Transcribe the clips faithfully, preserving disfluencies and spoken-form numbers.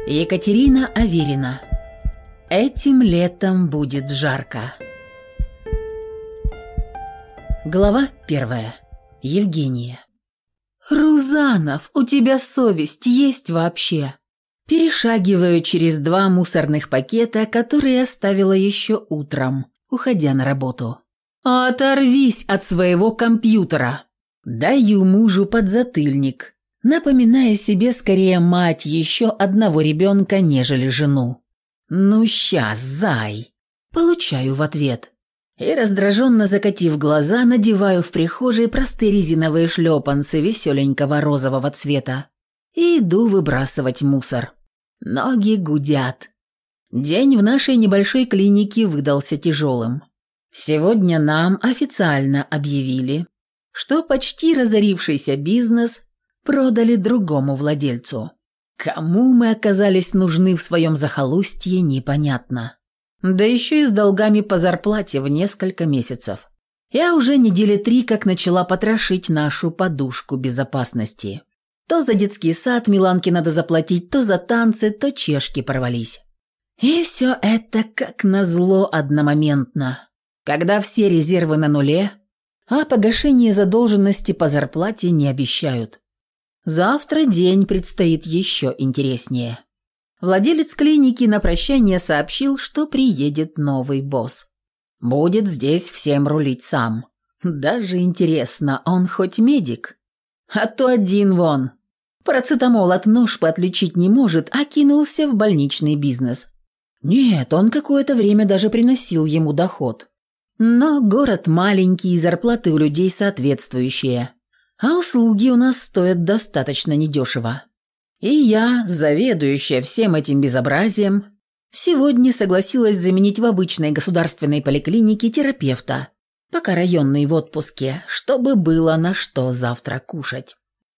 Екатерина Аверина. Этим летом будет жарко. Глава первая. Евгения. «Рузанов, у тебя совесть есть вообще?» Перешагиваю через два мусорных пакета, которые оставила еще утром, уходя на работу. «Оторвись от своего компьютера!» Даю мужу подзатыльник, напоминая себе скорее мать еще одного ребенка, нежели жену. «Ну щас, зай!» Получаю в ответ. И, раздраженно закатив глаза, надеваю в прихожей простые резиновые шлепанцы веселенького розового цвета и иду выбрасывать мусор. Ноги гудят. День в нашей небольшой клинике выдался тяжелым. Сегодня нам официально объявили, что почти разорившийся бизнес продали другому владельцу. Кому мы оказались нужны в своем захолустье, непонятно. Да еще и с долгами по зарплате в несколько месяцев. Я уже недели три как начала потрошить нашу подушку безопасности. То за детский сад Миланке надо заплатить, то за танцы, то чешки порвались. И все это как назло одномоментно, когда все резервы на нуле, а погашение задолженности по зарплате не обещают. Завтра день предстоит еще интереснее. Владелец клиники на прощание сообщил, что приедет новый босс. Будет здесь всем рулить сам. Даже интересно, он хоть медик? А то один вон. Парацетамол от ножпы отличить не может, а кинулся в больничный бизнес. Нет, он какое-то время даже приносил ему доход. Но город маленький, и зарплаты у людей соответствующие. А услуги у нас стоят достаточно недешево. И я, заведующая всем этим безобразием, сегодня согласилась заменить в обычной государственной поликлинике терапевта, пока районный в отпуске, чтобы было на что завтра кушать.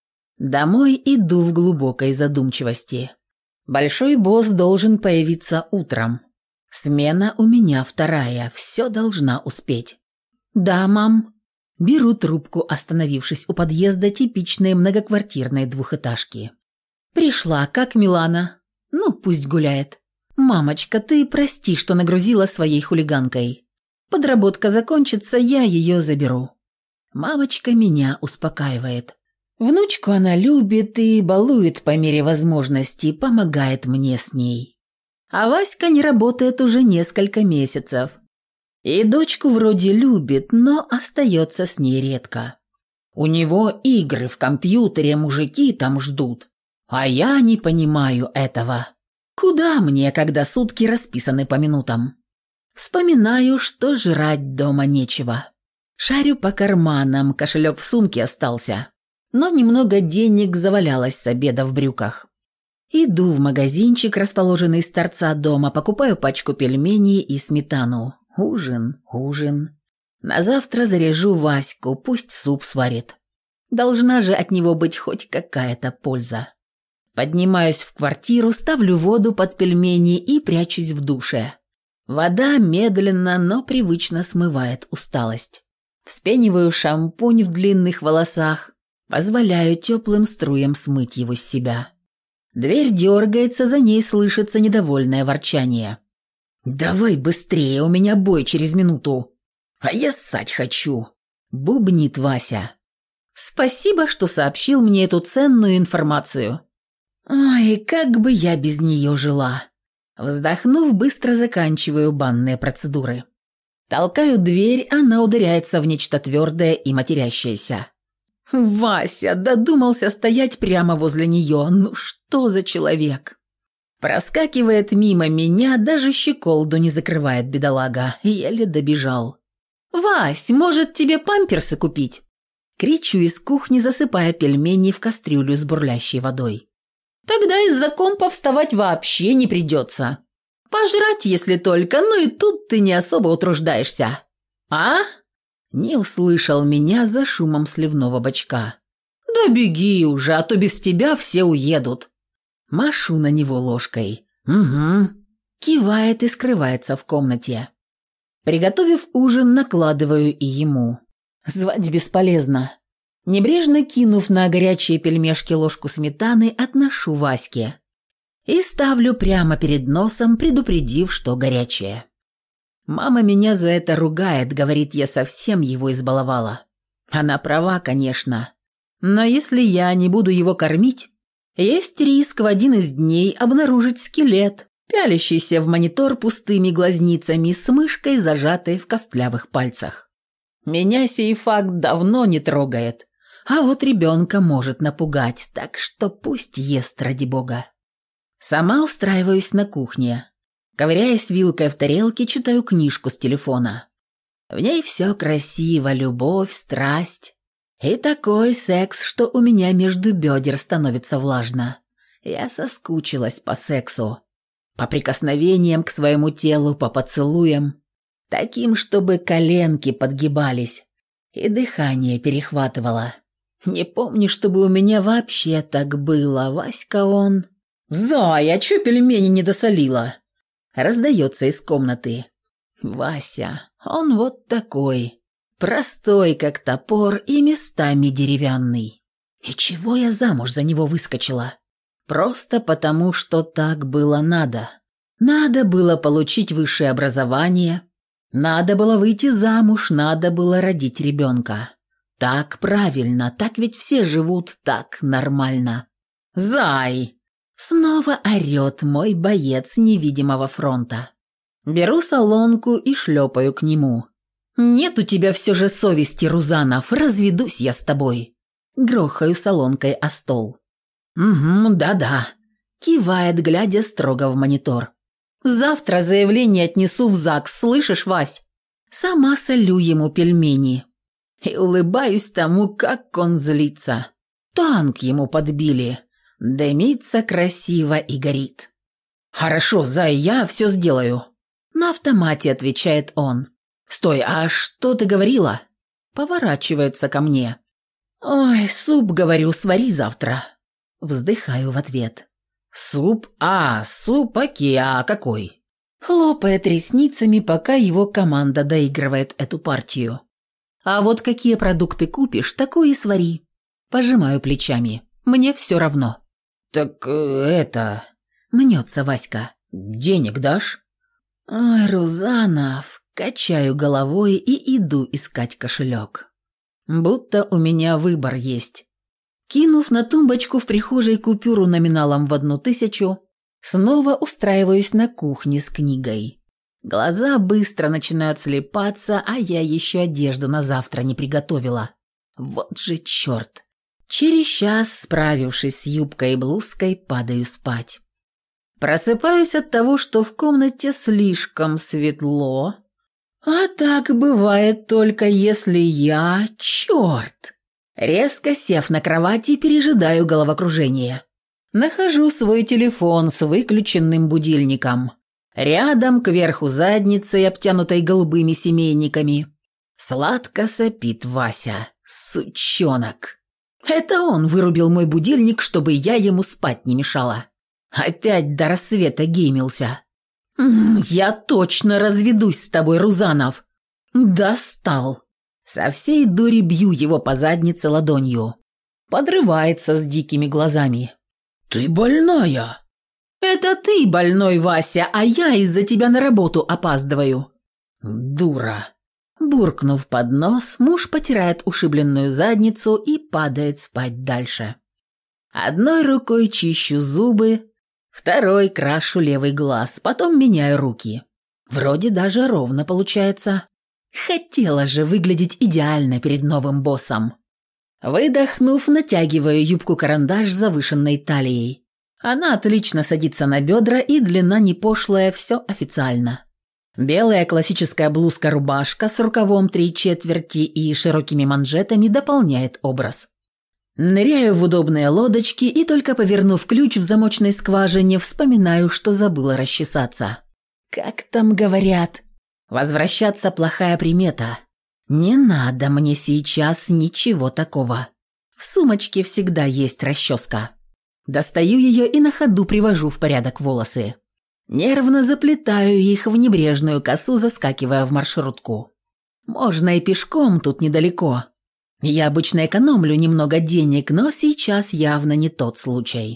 Домой иду в глубокой задумчивости. Большой босс должен появиться утром. Смена у меня вторая, все должна успеть. «Да, мам». Беру трубку, остановившись у подъезда типичной многоквартирной двухэтажки. «Пришла, как Милана? Ну, пусть гуляет. Мамочка, ты прости, что нагрузила своей хулиганкой. Подработка закончится, я ее заберу». Мамочка меня успокаивает. Внучку она любит и балует по мере возможности, помогает мне с ней. А Васька не работает уже несколько месяцев. И дочку вроде любит, но остается с ней редко. У него игры в компьютере, мужики там ждут. А я не понимаю этого. Куда мне, когда сутки расписаны по минутам? Вспоминаю, что жрать дома нечего. Шарю по карманам, кошелек в сумке остался. Но немного денег завалялось с обеда в брюках. Иду в магазинчик, расположенный с торца дома, покупаю пачку пельменей и сметану. Ужин, ужин. На завтра заряжу Ваську, пусть суп сварит. Должна же от него быть хоть какая-то польза. Поднимаюсь в квартиру, ставлю воду под пельмени и прячусь в душе. Вода медленно, но привычно смывает усталость. Вспениваю шампунь в длинных волосах, позволяю теплым струям смыть его с себя. Дверь дергается, за ней слышится недовольное ворчание. «Давай быстрее, у меня бой через минуту. А я ссать хочу», – бубнит Вася. «Спасибо, что сообщил мне эту ценную информацию. Ой, как бы я без нее жила». Вздохнув, быстро заканчиваю банные процедуры. Толкаю дверь, она ударяется в нечто твердое и матерящееся. Вася додумался стоять прямо возле нее. Ну что за человек? Проскакивает мимо меня, даже щеколду не закрывает бедолага. Еле добежал. «Вась, может, тебе памперсы купить?» Кричу из кухни, засыпая пельмени в кастрюлю с бурлящей водой. «Тогда из-за компа вставать вообще не придется. Пожрать, если только, ну и тут ты не особо утруждаешься. А?» Не услышал меня за шумом сливного бачка. «Да беги уже, а то без тебя все уедут». Машу на него ложкой. «Угу». Кивает и скрывается в комнате. Приготовив ужин, накладываю и ему. Звать бесполезно. Небрежно кинув на горячие пельмешки ложку сметаны, отношу Ваське. и ставлю прямо перед носом, предупредив, что горячее. Мама меня за это ругает, говорит, я совсем его избаловала. Она права, конечно. Но если я не буду его кормить, есть риск в один из дней обнаружить скелет, пялящийся в монитор пустыми глазницами с мышкой, зажатой в костлявых пальцах. Меня сей факт давно не трогает, а вот ребенка может напугать, так что пусть ест ради бога. Сама устраиваюсь на кухне. Ковыряясь вилкой в тарелке, читаю книжку с телефона. В ней все красиво, любовь, страсть. И такой секс, что у меня между бедер становится влажно. Я соскучилась по сексу. По прикосновениям к своему телу, по поцелуям. Таким, чтобы коленки подгибались и дыхание перехватывало. Не помню, чтобы у меня вообще так было. Васька он... «Зая, чё пельмени не досолила?» Раздается из комнаты. Вася, он вот такой. Простой, как топор, и местами деревянный. И чего я замуж за него выскочила? Просто потому, что так было надо. Надо было получить высшее образование, надо было выйти замуж, надо было родить ребенка. Так правильно, так ведь все живут, так нормально. «Зай!» Снова орет мой боец невидимого фронта. Беру солонку и шлепаю к нему. «Нет у тебя все же совести, Рузанов, разведусь я с тобой». Грохаю солонкой о стол. «Угу, да-да», кивает, глядя строго в монитор. «Завтра заявление отнесу в ЗАГС, слышишь, Вась?» Сама солю ему пельмени. И улыбаюсь тому, как он злится. Танк ему подбили. Дымится красиво и горит. «Хорошо, Зай, я все сделаю». На автомате отвечает он. «Стой, а что ты говорила?» Поворачивается ко мне. «Ой, суп, говорю, свари завтра». Вздыхаю в ответ. «Суп? А, суп, окей, а какой?» Хлопает ресницами, пока его команда доигрывает эту партию. «А вот какие продукты купишь, такое и свари». Пожимаю плечами. Мне все равно. «Так это...» Мнется Васька. «Денег дашь?» «Ой, Рузанов...» Качаю головой и иду искать кошелек. Будто у меня выбор есть. Кинув на тумбочку в прихожей купюру номиналом в одну тысячу, снова устраиваюсь на кухне с книгой. Глаза быстро начинают слепаться, а я еще одежду на завтра не приготовила. Вот же черт. Через час, справившись с юбкой и блузкой, падаю спать. Просыпаюсь от того, что в комнате слишком светло. А так бывает только если я... Черт! Резко сев на кровати, пережидаю головокружение. Нахожу свой телефон с выключенным будильником. Рядом, кверху задницей, обтянутой голубыми семейниками, сладко сопит Вася, сучонок. Это он вырубил мой будильник, чтобы я ему спать не мешала. Опять до рассвета геймился. «Я точно разведусь с тобой, Рузанов!» «Достал!» Со всей дури бью его по заднице ладонью. Подрывается с дикими глазами. «Ты больная!» «Это ты больной, Вася, а я из-за тебя на работу опаздываю!» «Дура!» Буркнув под нос, муж потирает ушибленную задницу и падает спать дальше. Одной рукой чищу зубы, второй крашу левый глаз, потом меняю руки. Вроде даже ровно получается. Хотела же выглядеть идеально перед новым боссом. Выдохнув, натягиваю юбку-карандаш с завышенной талией. Она отлично садится на бедра, и длина не пошлая, все официально. Белая классическая блузка-рубашка с рукавом три четверти и широкими манжетами дополняет образ. Ныряю в удобные лодочки и, только повернув ключ в замочной скважине, вспоминаю, что забыла расчесаться. Как там говорят? Возвращаться плохая примета. Не надо мне сейчас ничего такого. В сумочке всегда есть расческа. Достаю ее и на ходу привожу в порядок волосы. Нервно заплетаю их в небрежную косу, заскакивая в маршрутку. Можно и пешком, тут недалеко. Я обычно экономлю немного денег, но сейчас явно не тот случай.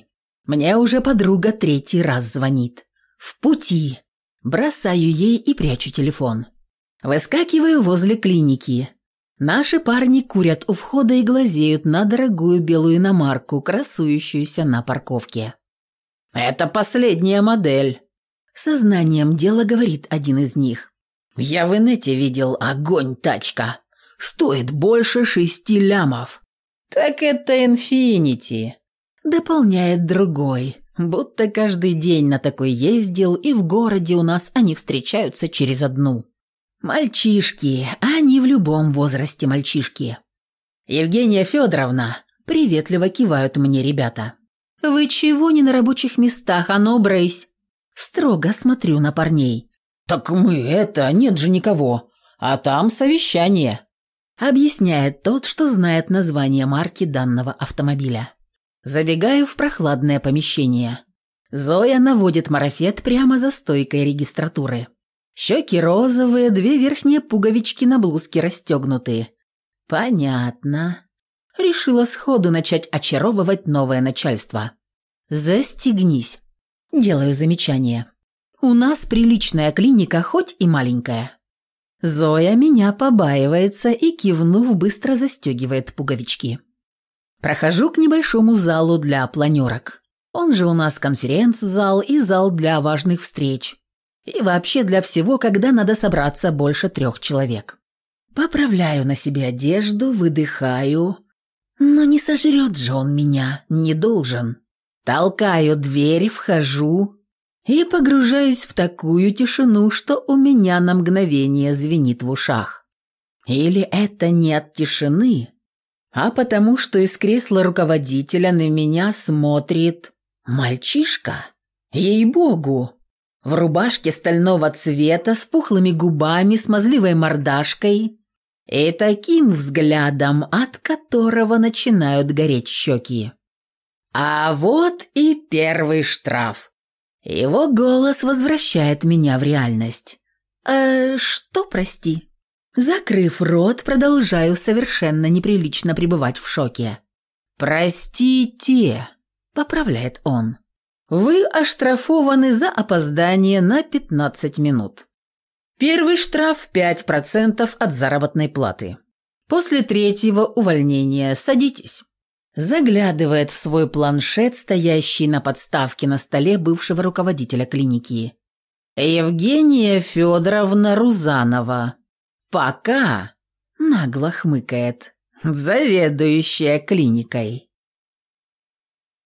Мне уже подруга третий раз звонит. В пути. Бросаю ей и прячу телефон. Выскакиваю возле клиники. Наши парни курят у входа и глазеют на дорогую белую иномарку, красующуюся на парковке. «Это последняя модель», — сознанием дела говорит один из них. «Я в инете видел, огонь тачка. Стоит больше шести лямов». «Так это Инфинити», — дополняет другой, будто каждый день на такой ездил, и в городе у нас они встречаются через одну. Мальчишки, они в любом возрасте мальчишки. «Евгения Федоровна», — приветливо кивают мне ребята. «Вы чего не на рабочих местах, а ну, брысь?» Строго смотрю на парней. «Так мы это, нет же никого, а там совещание», — объясняет тот, что знает название марки данного автомобиля. Забегаю в прохладное помещение. Зоя наводит марафет прямо за стойкой регистратуры. Щеки розовые, две верхние пуговички на блузке расстегнуты. Понятно. Решила сходу начать очаровывать новое начальство. «Застегнись». Делаю замечание. «У нас приличная клиника, хоть и маленькая». Зоя меня побаивается и, кивнув, быстро застегивает пуговички. Прохожу к небольшому залу для планерок. Он же у нас конференц-зал и зал для важных встреч. И вообще для всего, когда надо собраться больше трех человек. Поправляю на себе одежду, выдыхаю. Но не сожрет же он меня, не должен. Толкаю дверь, вхожу и погружаюсь в такую тишину, что у меня на мгновение звенит в ушах. Или это не от тишины, а потому что из кресла руководителя на меня смотрит мальчишка. Ей-богу! В рубашке стального цвета, с пухлыми губами, смазливой мордашкой и таким взглядом, от которого начинают гореть щеки. А вот и первый штраф. Его голос возвращает меня в реальность. «Э, что, прости?» Закрыв рот, продолжаю совершенно неприлично пребывать в шоке. «Простите», — поправляет он. «Вы оштрафованы за опоздание на пятнадцать минут. Первый штраф пять процентов от заработной платы. После третьего увольнения садитесь». Заглядывает в свой планшет, стоящий на подставке на столе бывшего руководителя клиники. «Евгения Федоровна Рузанова. Пока», — нагло хмыкает, — «заведующая клиникой».